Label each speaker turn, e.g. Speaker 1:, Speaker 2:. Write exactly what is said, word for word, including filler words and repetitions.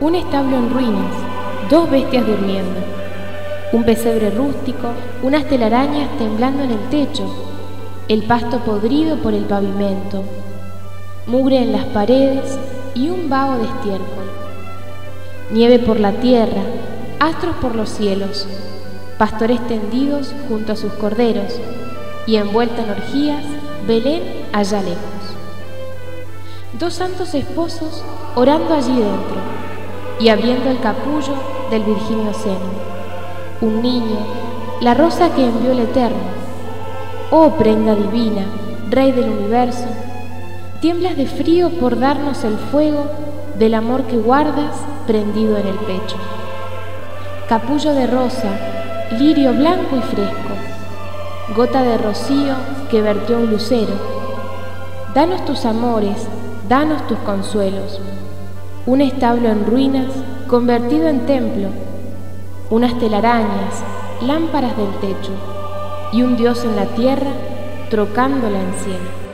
Speaker 1: un establo en ruinas, dos bestias durmiendo, un pesebre rústico, unas telarañas temblando en el techo, el pasto podrido por el pavimento, mugre en las paredes y un vaho de estiércol. Nieve por la tierra, astros por los cielos, pastores tendidos junto a sus corderos y envuelta en orgías, Belén allá lejos. Dos santos esposos orando allí dentro y abriendo el capullo del virginio seno. Un niño, la rosa que envió el Eterno. Oh prenda divina, Rey del universo, tiemblas de frío por darnos el fuego del amor que guardas prendido en el pecho. Capullo de rosa, lirio blanco y fresco, gota de rocío que vertió un lucero. Danos tus amores, danos tus consuelos. Un establo en ruinas convertido en templo, unas telarañas, lámparas del techo y un Dios en la tierra trocándola en cielo.